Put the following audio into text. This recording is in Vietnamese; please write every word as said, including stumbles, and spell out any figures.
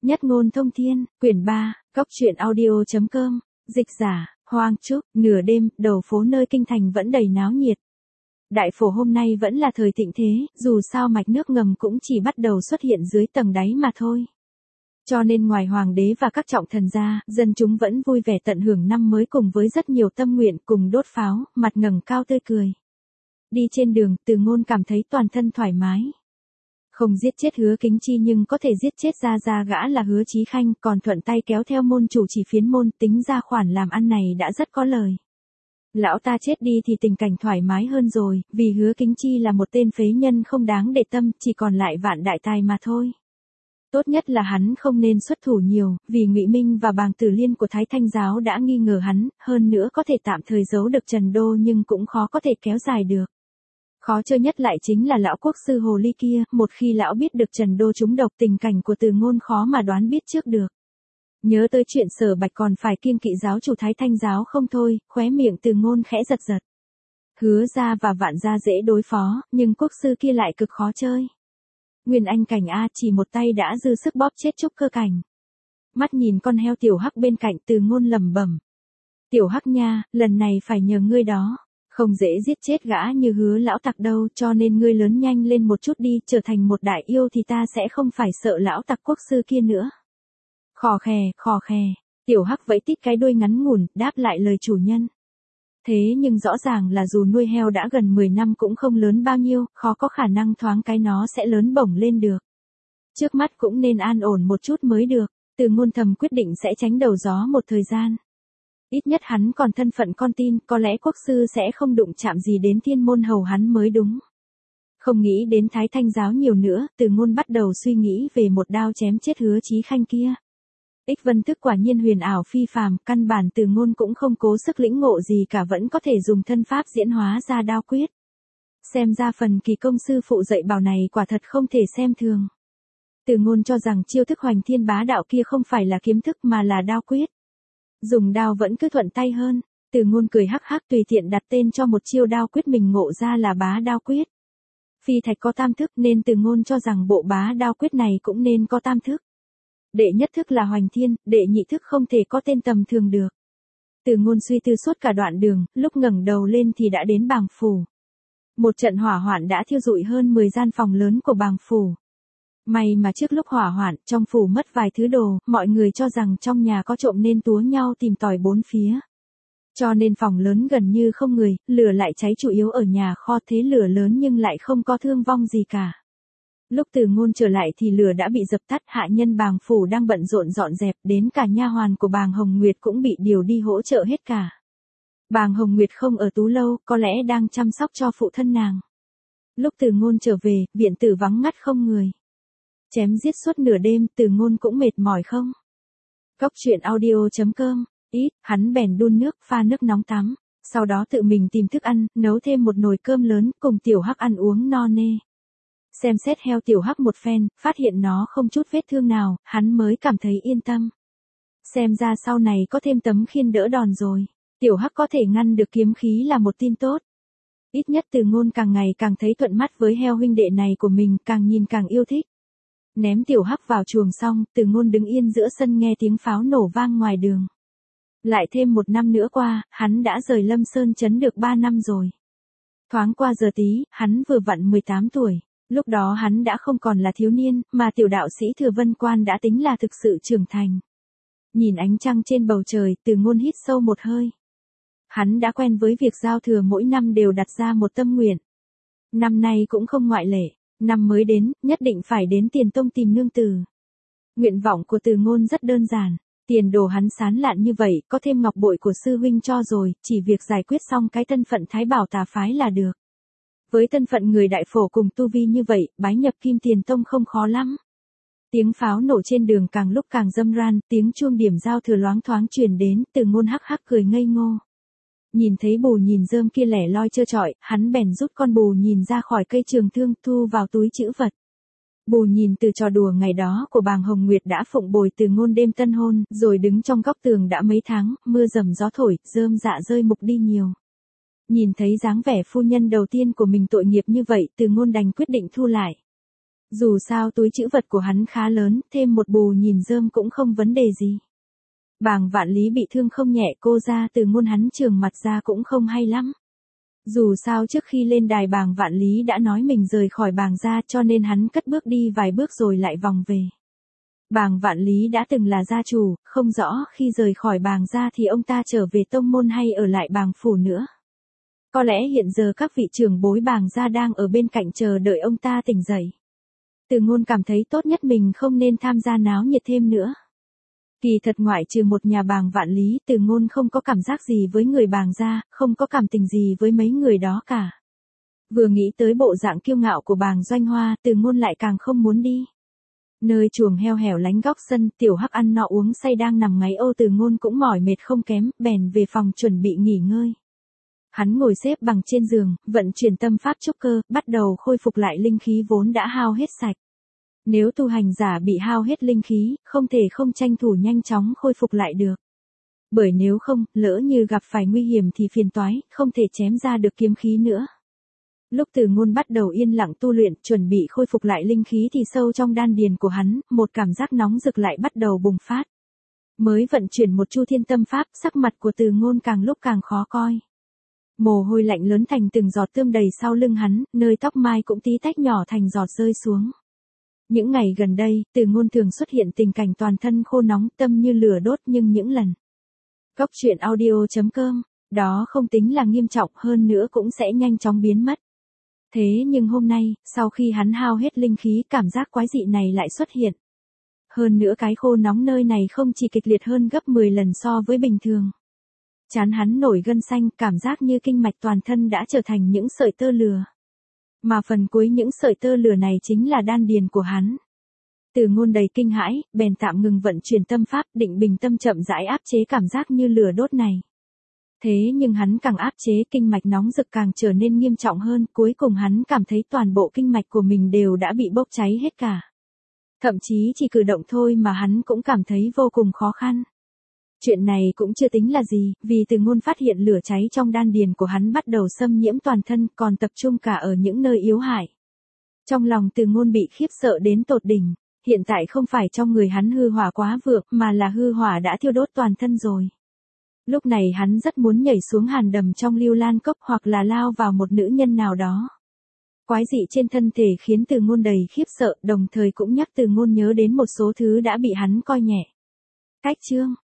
Nhất ngôn thông thiên, quyển ba, góc truyện audio.com, dịch giả, Hoang Trúc, nửa đêm, đầu phố nơi kinh thành vẫn đầy náo nhiệt. Đại phổ hôm nay vẫn là thời thịnh thế, dù sao mạch nước ngầm cũng chỉ bắt đầu xuất hiện dưới tầng đáy mà thôi. Cho nên ngoài hoàng đế và các trọng thần ra, dân chúng vẫn vui vẻ tận hưởng năm mới cùng với rất nhiều tâm nguyện cùng đốt pháo, mặt ngẩng cao tươi cười. Đi trên đường, Từ Ngôn cảm thấy toàn thân thoải mái. Không giết chết Hứa Kính Chi nhưng có thể giết chết ra ra gã là Hứa Chí Khanh, còn thuận tay kéo theo môn chủ chỉ phiến môn, tính ra khoản làm ăn này đã rất có lời. Lão ta chết đi thì tình cảnh thoải mái hơn rồi, vì Hứa Kính Chi là một tên phế nhân không đáng để tâm, chỉ còn lại Vạn đại tài mà thôi. Tốt nhất là hắn không nên xuất thủ nhiều, vì Ngụy Minh và Bàng Tử Liên của Thái Thanh giáo đã nghi ngờ hắn, hơn nữa có thể tạm thời giấu được Trần Đô nhưng cũng khó có thể kéo dài được. Khó chơi nhất lại chính là lão quốc sư hồ ly kia, một khi lão biết được Trần Đô trúng độc, tình cảnh của Từ Ngôn khó mà đoán biết trước được. Nhớ tới chuyện Sở Bạch còn phải kiêng kỵ giáo chủ Thái Thanh giáo không thôi, khóe miệng Từ Ngôn khẽ giật giật. Hứa gia và Vạn gia dễ đối phó, nhưng quốc sư kia lại cực khó chơi. Nguyên Anh cảnh a, chỉ một tay đã dư sức bóp chết Trúc Cơ cảnh. Mắt nhìn con heo tiểu hắc bên cạnh, Từ Ngôn lẩm bẩm. Tiểu hắc nha, lần này phải nhờ ngươi đó. Không dễ giết chết gã như Hứa lão tặc đâu, cho nên ngươi lớn nhanh lên một chút đi, trở thành một đại yêu thì ta sẽ không phải sợ lão tặc quốc sư kia nữa. Khò khè, khò khè, tiểu hắc vẫy tít cái đuôi ngắn ngủn, đáp lại lời chủ nhân. Thế nhưng rõ ràng là dù nuôi heo đã gần mười năm cũng không lớn bao nhiêu, khó có khả năng thoáng cái nó sẽ lớn bổng lên được. Trước mắt cũng nên an ổn một chút mới được, Từ Ngôn thầm quyết định sẽ tránh đầu gió một thời gian. Ít nhất hắn còn thân phận con tin, có lẽ quốc sư sẽ không đụng chạm gì đến thiên môn hầu hắn mới đúng. Không nghĩ đến Thái Thanh giáo nhiều nữa, Từ Ngôn bắt đầu suy nghĩ về một đao chém chết Hứa Chí Khanh kia. Ích vân thức quả nhiên huyền ảo phi phàm, căn bản Từ Ngôn cũng không cố sức lĩnh ngộ gì cả, vẫn có thể dùng thân pháp diễn hóa ra đao quyết. Xem ra phần kỳ công sư phụ dạy bảo này quả thật không thể xem thường. Từ Ngôn cho rằng chiêu thức hoành thiên bá đạo kia không phải là kiếm thức mà là đao quyết. Dùng đao vẫn cứ thuận tay hơn, Từ Ngôn cười hắc hắc tùy tiện đặt tên cho một chiêu đao quyết mình ngộ ra là bá đao quyết. Phi thạch có tam thức nên Từ Ngôn cho rằng bộ bá đao quyết này cũng nên có tam thức. Đệ nhất thức là hoành thiên, đệ nhị thức không thể có tên tầm thường được. Từ Ngôn suy tư suốt cả đoạn đường, lúc ngẩng đầu lên thì đã đến Bàng phủ. Một trận hỏa hoạn đã thiêu rụi hơn mười gian phòng lớn của Bàng phủ. May mà trước lúc hỏa hoạn, trong phủ mất vài thứ đồ, mọi người cho rằng trong nhà có trộm nên túa nhau tìm tòi bốn phía. Cho nên phòng lớn gần như không người, lửa lại cháy chủ yếu ở nhà kho, thế lửa lớn nhưng lại không có thương vong gì cả. Lúc Từ Ngôn trở lại thì lửa đã bị dập tắt, hạ nhân Bàng phủ đang bận rộn dọn dẹp, đến cả nha hoàn của Bàng Hồng Nguyệt cũng bị điều đi hỗ trợ hết cả. Bàng Hồng Nguyệt không ở Tú lâu, có lẽ đang chăm sóc cho phụ thân nàng. Lúc Từ Ngôn trở về, viện tử vắng ngắt không người. Chém giết suốt nửa đêm, Từ Ngôn cũng mệt mỏi không? Góc truyện audio.com, ít, hắn bèn đun nước, pha nước nóng tắm, sau đó tự mình tìm thức ăn, nấu thêm một nồi cơm lớn, cùng tiểu hắc ăn uống no nê. Xem xét heo tiểu hắc một phen, phát hiện nó không chút vết thương nào, hắn mới cảm thấy yên tâm. Xem ra sau này có thêm tấm khiên đỡ đòn rồi, tiểu hắc có thể ngăn được kiếm khí là một tin tốt. Ít nhất Từ Ngôn càng ngày càng thấy thuận mắt với heo huynh đệ này của mình, càng nhìn càng yêu thích. Ném tiểu hắc vào chuồng xong, Từ Ngôn đứng yên giữa sân nghe tiếng pháo nổ vang ngoài đường. Lại thêm một năm nữa qua, hắn đã rời Lâm Sơn Trấn được ba năm rồi. Thoáng qua giờ tí, hắn vừa vặn mười tám tuổi. Lúc đó hắn đã không còn là thiếu niên, mà tiểu đạo sĩ Thừa Vân Quan đã tính là thực sự trưởng thành. Nhìn ánh trăng trên bầu trời, Từ Ngôn hít sâu một hơi. Hắn đã quen với việc giao thừa mỗi năm đều đặt ra một tâm nguyện. Năm nay cũng không ngoại lệ. Năm mới đến, nhất định phải đến Tiền Tông tìm nương tử. Nguyện vọng của Từ Ngôn rất đơn giản. Tiền đồ hắn sán lạn như vậy, có thêm ngọc bội của sư huynh cho rồi, chỉ việc giải quyết xong cái thân phận Thái Bảo tà phái là được. Với thân phận người đại phổ cùng tu vi như vậy, bái nhập Kim Tiền Tông không khó lắm. Tiếng pháo nổ trên đường càng lúc càng râm ran, tiếng chuông điểm giao thừa loáng thoáng truyền đến, Từ Ngôn hắc hắc cười ngây ngô. Nhìn thấy bù nhìn rơm kia lẻ loi trơ trọi, hắn bèn rút con bù nhìn ra khỏi cây trường thương, thu vào túi trữ vật. Bù nhìn từ trò đùa ngày đó của Bàng Hồng Nguyệt đã phụng bồi Từ Ngôn đêm tân hôn, rồi đứng trong góc tường đã mấy tháng, mưa rầm gió thổi, rơm dạ rơi mục đi nhiều. Nhìn thấy dáng vẻ phu nhân đầu tiên của mình tội nghiệp như vậy, Từ Ngôn đành quyết định thu lại. Dù sao túi trữ vật của hắn khá lớn, thêm một bù nhìn rơm cũng không vấn đề gì. Bàng Vạn Lý bị thương không nhẹ, cô ra từ ngôn hắn trường mặt ra cũng không hay lắm. Dù sao trước khi lên đài Bàng Vạn Lý đã nói mình rời khỏi Bàng gia, cho nên hắn cất bước đi vài bước rồi lại vòng về. Bàng Vạn Lý đã từng là gia chủ, không rõ khi rời khỏi Bàng gia thì ông ta trở về tông môn hay ở lại Bàng phủ nữa. Có lẽ hiện giờ các vị trưởng bối Bàng gia đang ở bên cạnh chờ đợi ông ta tỉnh dậy. Từ ngôn cảm thấy tốt nhất mình không nên tham gia náo nhiệt thêm nữa. Kỳ thật ngoại trừ một nhà Bàng Vạn Lý, Từ ngôn không có cảm giác gì với người Bàng gia, không có cảm tình gì với mấy người đó cả. Vừa nghĩ tới bộ dạng kiêu ngạo của Bàng Doanh Hoa, Từ ngôn lại càng không muốn đi. Nơi chuồng heo hẻo lánh góc sân, Tiểu Hắc ăn no uống say đang nằm ngáy ô. Từ ngôn cũng mỏi mệt không kém, bèn về phòng chuẩn bị nghỉ ngơi. Hắn ngồi xếp bằng trên giường, vận chuyển tâm pháp trúc cơ, bắt đầu khôi phục lại linh khí vốn đã hao hết sạch. Nếu tu hành giả bị hao hết linh khí, không thể không tranh thủ nhanh chóng khôi phục lại được. Bởi nếu không, lỡ như gặp phải nguy hiểm thì phiền toái, không thể chém ra được kiếm khí nữa. Lúc Từ ngôn bắt đầu yên lặng tu luyện, chuẩn bị khôi phục lại linh khí thì sâu trong đan điền của hắn, một cảm giác nóng rực lại bắt đầu bùng phát. Mới vận chuyển một chu thiên tâm pháp, sắc mặt của Từ ngôn càng lúc càng khó coi. Mồ hôi lạnh lớn thành từng giọt tươm đầy sau lưng hắn, nơi tóc mai cũng tí tách nhỏ thành giọt rơi xuống. Những ngày gần đây, Từ ngôn thường xuất hiện tình cảnh toàn thân khô nóng, tâm như lửa đốt, nhưng những lần Cốc truyện audio chấm com, đó không tính là nghiêm trọng, hơn nữa cũng sẽ nhanh chóng biến mất. Thế nhưng hôm nay, sau khi hắn hao hết linh khí, cảm giác quái dị này lại xuất hiện. Hơn nữa cái khô nóng nơi này không chỉ kịch liệt hơn gấp mười lần so với bình thường. Trán hắn nổi gân xanh, cảm giác như kinh mạch toàn thân đã trở thành những sợi tơ lửa. Mà phần cuối những sợi tơ lửa này chính là đan điền của hắn. Từ ngôn đầy kinh hãi, bèn tạm ngừng vận chuyển tâm pháp, định bình tâm chậm rãi áp chế cảm giác như lửa đốt này. Thế nhưng hắn càng áp chế, kinh mạch nóng rực càng trở nên nghiêm trọng hơn, cuối cùng hắn cảm thấy toàn bộ kinh mạch của mình đều đã bị bốc cháy hết cả. Thậm chí chỉ cử động thôi mà hắn cũng cảm thấy vô cùng khó khăn. Chuyện này cũng chưa tính là gì, vì Từ ngôn phát hiện lửa cháy trong đan điền của hắn bắt đầu xâm nhiễm toàn thân, còn tập trung cả ở những nơi yếu hại. Trong lòng Từ ngôn bị khiếp sợ đến tột đỉnh, hiện tại không phải trong người hắn hư hỏa quá vượng, mà là hư hỏa đã thiêu đốt toàn thân rồi. Lúc này hắn rất muốn nhảy xuống hàn đầm trong Lưu Lan Cốc hoặc là lao vào một nữ nhân nào đó. Quái dị trên thân thể khiến Từ ngôn đầy khiếp sợ, đồng thời cũng nhắc Từ ngôn nhớ đến một số thứ đã bị hắn coi nhẹ. Cách chương